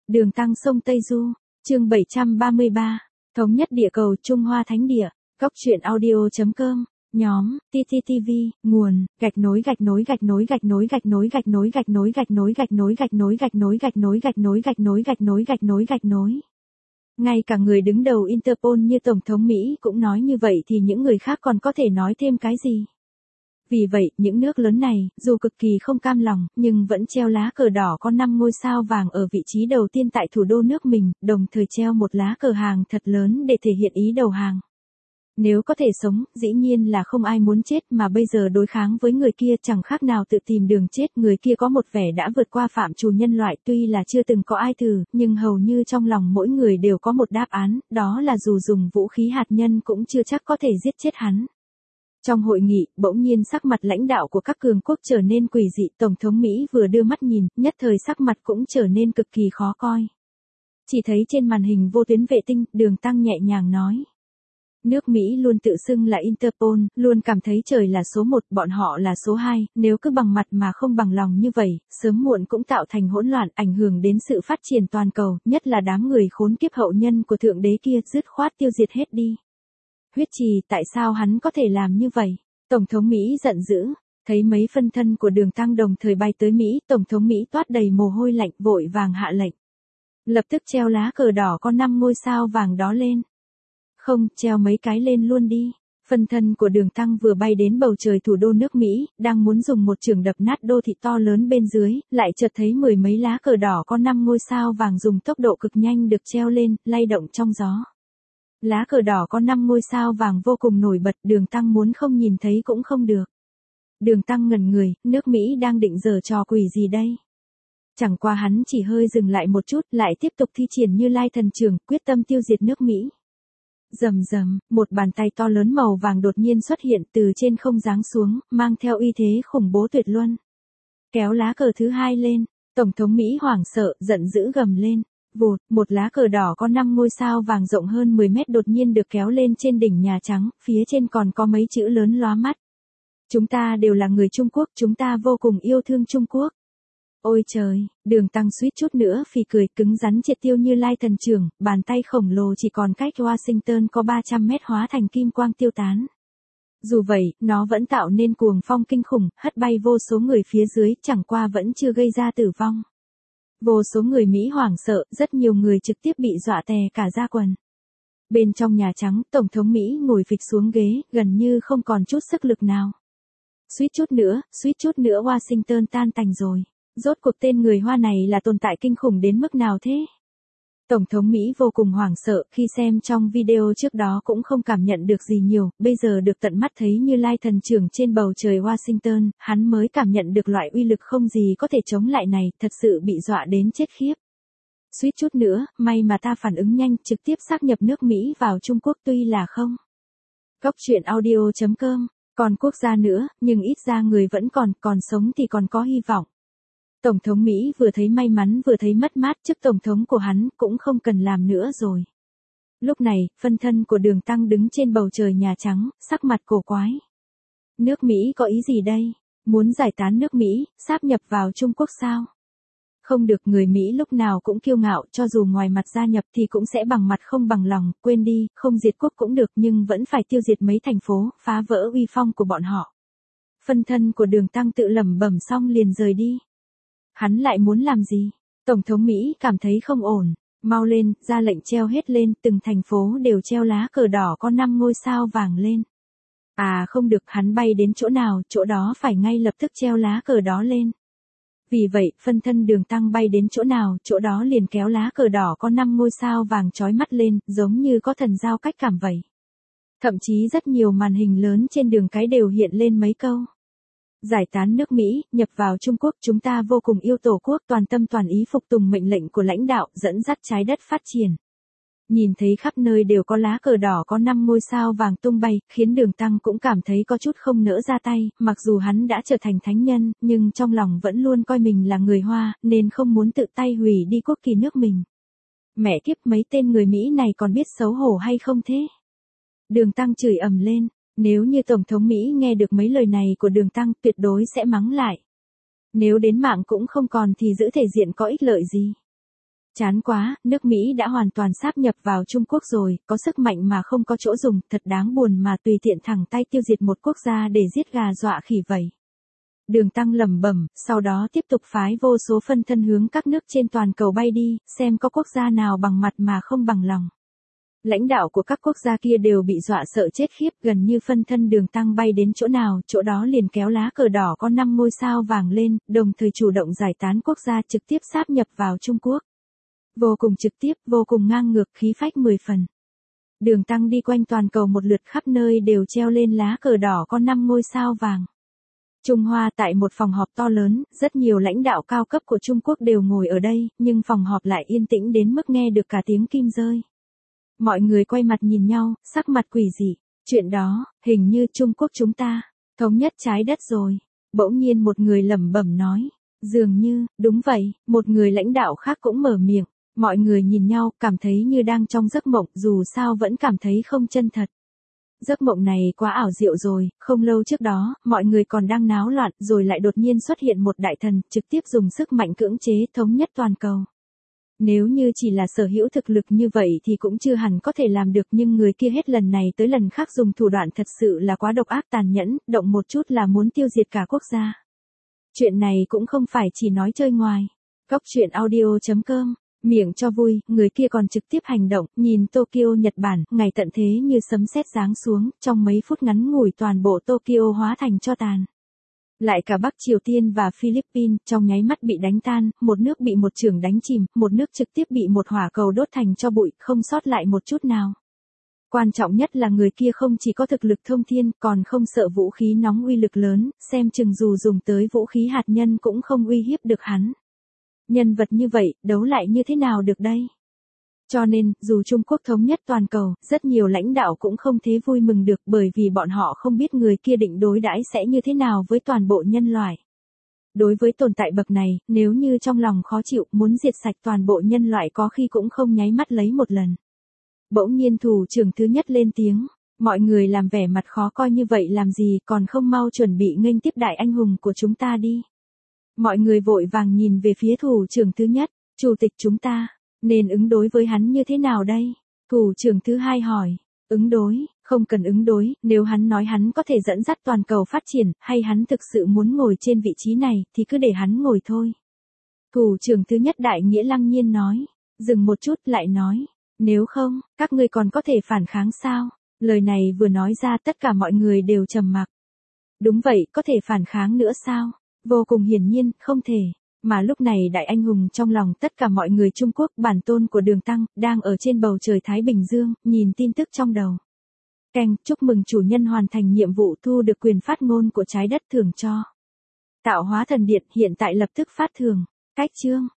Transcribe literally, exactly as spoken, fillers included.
Đường Tăng sông Tây Du, chương bảy trăm ba mươi ba, thống nhất địa cầu Trung Hoa Thánh Địa, góc truyện audio.com, nhóm, tê tê tê vê, nguồn, gạch nối gạch nối gạch nối gạch nối gạch nối gạch nối gạch nối gạch nối gạch nối gạch nối gạch nối gạch nối gạch nối gạch nối gạch nối gạch nối gạch nối. Ngay cả người đứng đầu Interpol như Tổng thống Mỹ cũng nói như vậy thì những người khác còn có thể nói thêm cái gì? Vì vậy, những nước lớn này, dù cực kỳ không cam lòng, nhưng vẫn treo lá cờ đỏ có năm ngôi sao vàng ở vị trí đầu tiên tại thủ đô nước mình, đồng thời treo một lá cờ hàng thật lớn để thể hiện ý đầu hàng. Nếu có thể sống, dĩ nhiên là không ai muốn chết mà bây giờ đối kháng với người kia chẳng khác nào tự tìm đường chết. Người kia có một vẻ đã vượt qua phạm trù nhân loại, tuy là chưa từng có ai thử, nhưng hầu như trong lòng mỗi người đều có một đáp án, đó là dù dùng vũ khí hạt nhân cũng chưa chắc có thể giết chết hắn. Trong hội nghị, bỗng nhiên sắc mặt lãnh đạo của các cường quốc trở nên quỷ dị, Tổng thống Mỹ vừa đưa mắt nhìn, nhất thời sắc mặt cũng trở nên cực kỳ khó coi. Chỉ thấy trên màn hình vô tuyến vệ tinh, Đường Tăng nhẹ nhàng nói. Nước Mỹ luôn tự xưng là Interpol, luôn cảm thấy trời là số một, bọn họ là số hai, nếu cứ bằng mặt mà không bằng lòng như vậy, sớm muộn cũng tạo thành hỗn loạn, ảnh hưởng đến sự phát triển toàn cầu, nhất là đám người khốn kiếp hậu nhân của Thượng Đế kia, dứt khoát tiêu diệt hết đi. Huyết Trì, tại sao hắn có thể làm như vậy? Tổng thống Mỹ giận dữ, thấy mấy phân thân của Đường Tăng đồng thời bay tới Mỹ, Tổng thống Mỹ toát đầy mồ hôi lạnh, vội vàng hạ lệnh. Lập tức treo lá cờ đỏ có năm ngôi sao vàng đó lên. Không, treo mấy cái lên luôn đi. Phân thân của Đường Tăng vừa bay đến bầu trời thủ đô nước Mỹ, đang muốn dùng một chưởng đập nát đô thị to lớn bên dưới, lại chợt thấy mười mấy lá cờ đỏ có năm ngôi sao vàng dùng tốc độ cực nhanh được treo lên, lay động trong gió. Lá cờ đỏ có năm ngôi sao vàng vô cùng nổi bật, Đường Tăng muốn không nhìn thấy cũng không được. Đường Tăng ngẩn người, nước Mỹ đang định giở trò quỷ gì đây? Chẳng qua hắn chỉ hơi dừng lại một chút, lại tiếp tục thi triển Như Lai thần trưởng, quyết tâm tiêu diệt nước Mỹ. Rầm rầm, một bàn tay to lớn màu vàng đột nhiên xuất hiện từ trên không giáng xuống, mang theo uy thế khủng bố tuyệt luân. Kéo lá cờ thứ hai lên, Tổng thống Mỹ hoảng sợ, giận dữ gầm lên. Vụt, một lá cờ đỏ có năm ngôi sao vàng rộng hơn mười mét đột nhiên được kéo lên trên đỉnh Nhà Trắng, phía trên còn có mấy chữ lớn lóa mắt. Chúng ta đều là người Trung Quốc, chúng ta vô cùng yêu thương Trung Quốc. Ôi trời, Đường Tăng suýt chút nữa phì cười, cứng rắn triệt tiêu Như Lai thần trưởng, bàn tay khổng lồ chỉ còn cách Washington có ba trăm mét hóa thành kim quang tiêu tán. Dù vậy, nó vẫn tạo nên cuồng phong kinh khủng, hất bay vô số người phía dưới, chẳng qua vẫn chưa gây ra tử vong. Vô số người Mỹ hoảng sợ, rất nhiều người trực tiếp bị dọa tè cả da quần. Bên trong Nhà Trắng, Tổng thống Mỹ ngồi phịch xuống ghế, gần như không còn chút sức lực nào. Suýt chút nữa, suýt chút nữa Washington tan tành rồi. Rốt cuộc tên người Hoa này là tồn tại kinh khủng đến mức nào thế? Tổng thống Mỹ vô cùng hoảng sợ, khi xem trong video trước đó cũng không cảm nhận được gì nhiều, bây giờ được tận mắt thấy Như Lai thần trưởng trên bầu trời Washington, hắn mới cảm nhận được loại uy lực không gì có thể chống lại này, thật sự bị dọa đến chết khiếp. Suýt chút nữa, may mà ta phản ứng nhanh, trực tiếp sáp nhập nước Mỹ vào Trung Quốc tuy là không. Góc truyện audio.com, còn quốc gia nữa, nhưng ít ra người vẫn còn, còn sống thì còn có hy vọng. Tổng thống Mỹ vừa thấy may mắn vừa thấy mất mát, chức tổng thống của hắn cũng không cần làm nữa rồi. Lúc này, phân thân của Đường Tăng đứng trên bầu trời Nhà Trắng, sắc mặt cổ quái. Nước Mỹ có ý gì đây? Muốn giải tán nước Mỹ, sáp nhập vào Trung Quốc sao? Không được, người Mỹ lúc nào cũng kiêu ngạo, cho dù ngoài mặt gia nhập thì cũng sẽ bằng mặt không bằng lòng, quên đi, không diệt quốc cũng được nhưng vẫn phải tiêu diệt mấy thành phố, phá vỡ uy phong của bọn họ. Phân thân của Đường Tăng tự lẩm bẩm xong liền rời đi. Hắn lại muốn làm gì? Tổng thống Mỹ cảm thấy không ổn, mau lên, ra lệnh treo hết lên, từng thành phố đều treo lá cờ đỏ có năm ngôi sao vàng lên. À không được, hắn bay đến chỗ nào, chỗ đó phải ngay lập tức treo lá cờ đó lên. Vì vậy, phân thân Đường Tăng bay đến chỗ nào, chỗ đó liền kéo lá cờ đỏ có năm ngôi sao vàng chói mắt lên, giống như có thần giao cách cảm vậy. Thậm chí rất nhiều màn hình lớn trên đường cái đều hiện lên mấy câu. Giải tán nước Mỹ, nhập vào Trung Quốc, chúng ta vô cùng yêu Tổ quốc, toàn tâm toàn ý phục tùng mệnh lệnh của lãnh đạo, dẫn dắt trái đất phát triển. Nhìn thấy khắp nơi đều có lá cờ đỏ có năm ngôi sao vàng tung bay, khiến Đường Tăng cũng cảm thấy có chút không nỡ ra tay, mặc dù hắn đã trở thành thánh nhân, nhưng trong lòng vẫn luôn coi mình là người Hoa, nên không muốn tự tay hủy đi quốc kỳ nước mình. Mẹ kiếp, mấy tên người Mỹ này còn biết xấu hổ hay không thế? Đường Tăng chửi ầm lên. Nếu như Tổng thống Mỹ nghe được mấy lời này của Đường Tăng, tuyệt đối sẽ mắng lại. Nếu đến mạng cũng không còn thì giữ thể diện có ích lợi gì. Chán quá, nước Mỹ đã hoàn toàn sáp nhập vào Trung Quốc rồi, có sức mạnh mà không có chỗ dùng, thật đáng buồn mà tùy tiện thẳng tay tiêu diệt một quốc gia để giết gà dọa khỉ vậy. Đường Tăng lẩm bẩm, sau đó tiếp tục phái vô số phân thân hướng các nước trên toàn cầu bay đi, xem có quốc gia nào bằng mặt mà không bằng lòng. Lãnh đạo của các quốc gia kia đều bị dọa sợ chết khiếp, gần như phân thân Đường Tăng bay đến chỗ nào, chỗ đó liền kéo lá cờ đỏ có năm ngôi sao vàng lên, đồng thời chủ động giải tán quốc gia trực tiếp sáp nhập vào Trung Quốc. Vô cùng trực tiếp, vô cùng ngang ngược, khí phách mười phần. Đường Tăng đi quanh toàn cầu một lượt, khắp nơi đều treo lên lá cờ đỏ có năm ngôi sao vàng. Trung Hoa, tại một phòng họp to lớn, rất nhiều lãnh đạo cao cấp của Trung Quốc đều ngồi ở đây, nhưng phòng họp lại yên tĩnh đến mức nghe được cả tiếng kim rơi. Mọi người quay mặt nhìn nhau, sắc mặt quỷ dị. Chuyện đó, hình như Trung Quốc chúng ta thống nhất trái đất rồi. Bỗng nhiên một người lẩm bẩm nói. Dường như, đúng vậy, một người lãnh đạo khác cũng mở miệng. Mọi người nhìn nhau, cảm thấy như đang trong giấc mộng, dù sao vẫn cảm thấy không chân thật. Giấc mộng này quá ảo diệu rồi, không lâu trước đó, mọi người còn đang náo loạn, rồi lại đột nhiên xuất hiện một đại thần, trực tiếp dùng sức mạnh cưỡng chế thống nhất toàn cầu. Nếu như chỉ là sở hữu thực lực như vậy thì cũng chưa hẳn có thể làm được, nhưng người kia hết lần này tới lần khác dùng thủ đoạn thật sự là quá độc ác tàn nhẫn, động một chút là muốn tiêu diệt cả quốc gia. Chuyện này cũng không phải chỉ nói chơi ngoài. Góc truyện audio chấm com, miệng cho vui, người kia còn trực tiếp hành động, nhìn Tokyo Nhật Bản, ngày tận thế như sấm sét giáng xuống, trong mấy phút ngắn ngủi toàn bộ Tokyo hóa thành tro tàn. Lại cả Bắc Triều Tiên và Philippines, trong nháy mắt bị đánh tan, một nước bị một chưởng đánh chìm, một nước trực tiếp bị một hỏa cầu đốt thành tro bụi, không sót lại một chút nào. Quan trọng nhất là người kia không chỉ có thực lực thông thiên, còn không sợ vũ khí nóng uy lực lớn, xem chừng dù dùng tới vũ khí hạt nhân cũng không uy hiếp được hắn. Nhân vật như vậy, đấu lại như thế nào được đây? Cho nên, dù Trung Quốc thống nhất toàn cầu, rất nhiều lãnh đạo cũng không thế vui mừng được, bởi vì bọn họ không biết người kia định đối đãi sẽ như thế nào với toàn bộ nhân loại. Đối với tồn tại bậc này, nếu như trong lòng khó chịu, muốn diệt sạch toàn bộ nhân loại có khi cũng không nháy mắt lấy một lần. Bỗng nhiên thủ trưởng thứ nhất lên tiếng, mọi người làm vẻ mặt khó coi như vậy làm gì, còn không mau chuẩn bị nghênh tiếp đại anh hùng của chúng ta đi. Mọi người vội vàng nhìn về phía thủ trưởng thứ nhất, chủ tịch chúng ta, nên ứng đối với hắn như thế nào đây? Thủ trưởng thứ hai hỏi, ứng đối, không cần ứng đối, nếu hắn nói hắn có thể dẫn dắt toàn cầu phát triển, hay hắn thực sự muốn ngồi trên vị trí này, thì cứ để hắn ngồi thôi. Thủ trưởng thứ nhất đại nghĩa lăng nhiên nói, dừng một chút lại nói, nếu không, các ngươi còn có thể phản kháng sao? Lời này vừa nói ra tất cả mọi người đều trầm mặc. Đúng vậy, có thể phản kháng nữa sao? Vô cùng hiển nhiên, không thể. Mà lúc này đại anh hùng trong lòng tất cả mọi người Trung Quốc, bản tôn của Đường Tăng, đang ở trên bầu trời Thái Bình Dương, nhìn tin tức trong đầu. Keng, chúc mừng chủ nhân hoàn thành nhiệm vụ thu được quyền phát ngôn của trái đất thưởng cho. Tạo hóa thần điện hiện tại lập tức phát thưởng. Cách chương.